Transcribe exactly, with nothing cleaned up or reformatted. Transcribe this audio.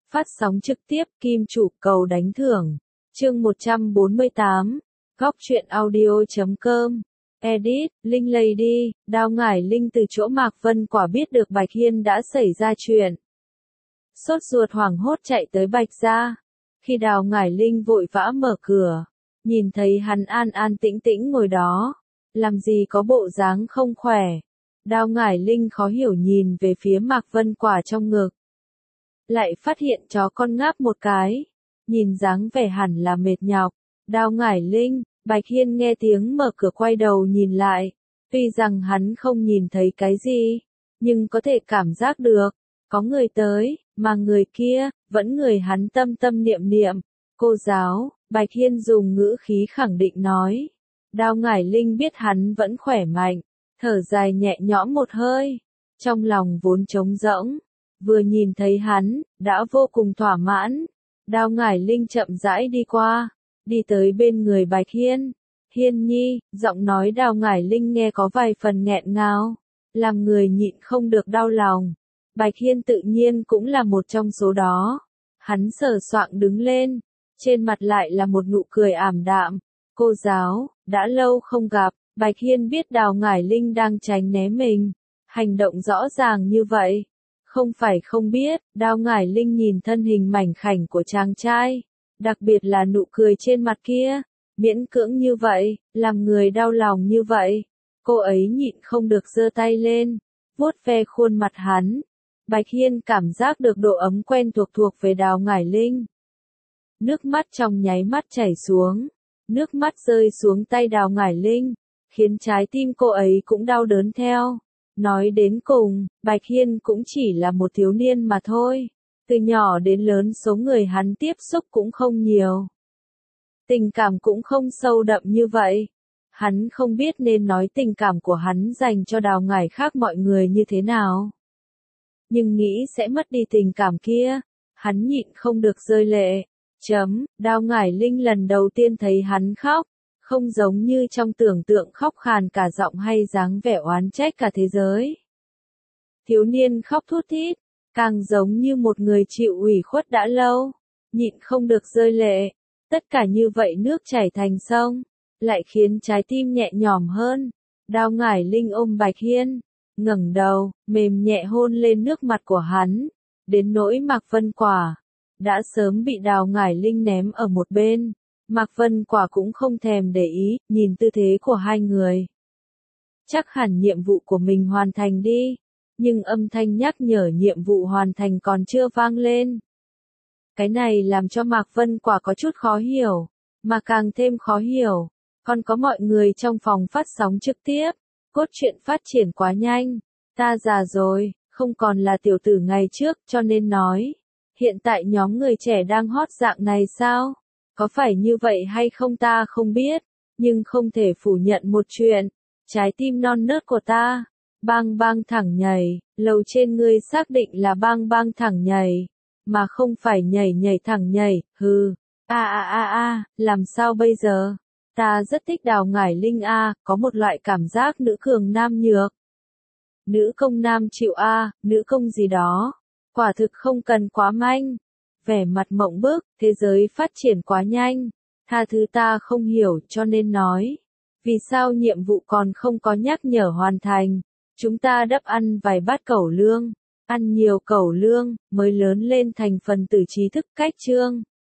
Phát sóng trực tiếp Kim Chủ cầu đánh thưởng. Chương một trăm bốn mươi tám. Góc truyện audio chấm com. Edit, Linh Lady, Đao Ngải Linh từ chỗ Mạc Vân Quả biết được Bạch Hiên đã xảy ra chuyện. Sốt ruột hoảng hốt chạy tới Bạch gia. Khi Đào Ngải Linh vội vã mở cửa, nhìn thấy hắn an an tĩnh tĩnh ngồi đó, làm gì có bộ dáng không khỏe. Đào Ngải Linh khó hiểu nhìn về phía Mạc Vân Quả trong ngực. Lại phát hiện chó con ngáp một cái, nhìn dáng vẻ hẳn là mệt nhọc. Đào Ngải Linh, Bạch Hiên nghe tiếng mở cửa quay đầu nhìn lại, tuy rằng hắn không nhìn thấy cái gì, nhưng có thể cảm giác được, có người tới, mà người kia, vẫn người hắn tâm tâm niệm niệm. Cô giáo, Bạch Hiên dùng ngữ khí khẳng định nói. Đào Ngải Linh biết hắn vẫn khỏe mạnh, thở dài nhẹ nhõm một hơi, trong lòng vốn trống rỗng, vừa nhìn thấy hắn, đã vô cùng thỏa mãn. Đào Ngải Linh chậm rãi đi qua, đi tới bên người Bạch Hiên. Hiên nhi, giọng nói Đào Ngải Linh nghe có vài phần nghẹn ngào, làm người nhịn không được đau lòng. Bạch Hiên tự nhiên cũng là một trong số đó. Hắn sờ soạng đứng lên, trên mặt lại là một nụ cười ảm đạm. Cô giáo, đã lâu không gặp. Bạch Hiên biết Đào Ngải Linh đang tránh né mình, hành động rõ ràng như vậy. Không phải không biết, Đào Ngải Linh nhìn thân hình mảnh khảnh của chàng trai, đặc biệt là nụ cười trên mặt kia, miễn cưỡng như vậy, làm người đau lòng như vậy. Cô ấy nhịn không được giơ tay lên, vuốt ve khuôn mặt hắn. Bạch Hiên cảm giác được độ ấm quen thuộc thuộc về Đào Ngải Linh. Nước mắt trong nháy mắt chảy xuống, nước mắt rơi xuống tay Đào Ngải Linh, khiến trái tim cô ấy cũng đau đớn theo. Nói đến cùng, Bạch Hiên cũng chỉ là một thiếu niên mà thôi. Từ nhỏ đến lớn số người hắn tiếp xúc cũng không nhiều. Tình cảm cũng không sâu đậm như vậy. Hắn không biết nên nói tình cảm của hắn dành cho Đào Ngải khác mọi người như thế nào. Nhưng nghĩ sẽ mất đi tình cảm kia, hắn nhịn không được rơi lệ. Chấm, Đào Ngải Linh lần đầu tiên thấy hắn khóc, không giống như trong tưởng tượng khóc khàn cả giọng hay dáng vẻ oán trách cả thế giới. Thiếu niên khóc thút thít, càng giống như một người chịu ủy khuất đã lâu, nhịn không được rơi lệ. Tất cả như vậy nước chảy thành sông, lại khiến trái tim nhẹ nhõm hơn. Đào Ngải Linh ôm Bạch Hiên, ngẩng đầu, mềm nhẹ hôn lên nước mặt của hắn. Đến nỗi Mạc Vân Quả, đã sớm bị Đào Ngải Linh ném ở một bên. Mạc Vân Quả cũng không thèm để ý, nhìn tư thế của hai người. Chắc hẳn nhiệm vụ của mình hoàn thành đi, nhưng âm thanh nhắc nhở nhiệm vụ hoàn thành còn chưa vang lên. Cái này làm cho Mạc Vân Quả có chút khó hiểu, mà càng thêm khó hiểu, còn có mọi người trong phòng phát sóng trực tiếp. Cốt truyện phát triển quá nhanh, ta già rồi, không còn là tiểu tử ngày trước, cho nên nói, hiện tại nhóm người trẻ đang hot dạng này sao? Có phải như vậy hay không ta không biết, nhưng không thể phủ nhận một chuyện, trái tim non nớt của ta, bang bang thẳng nhảy, lầu trên ngươi xác định là bang bang thẳng nhảy, mà không phải nhảy nhảy thẳng nhảy, hừ, a a a a, làm sao bây giờ? Ta rất thích Đào Ngải Linh a, có một loại cảm giác nữ cường nam nhược. Nữ công nam chịu a, nữ công gì đó, quả thực không cần quá manh. Vẻ mặt mộng bức, thế giới phát triển quá nhanh, tha thứ ta không hiểu cho nên nói. Vì sao nhiệm vụ còn không có nhắc nhở hoàn thành, chúng ta đắp ăn vài bát cẩu lương, ăn nhiều cẩu lương, mới lớn lên thành phần tử trí thức cách chương.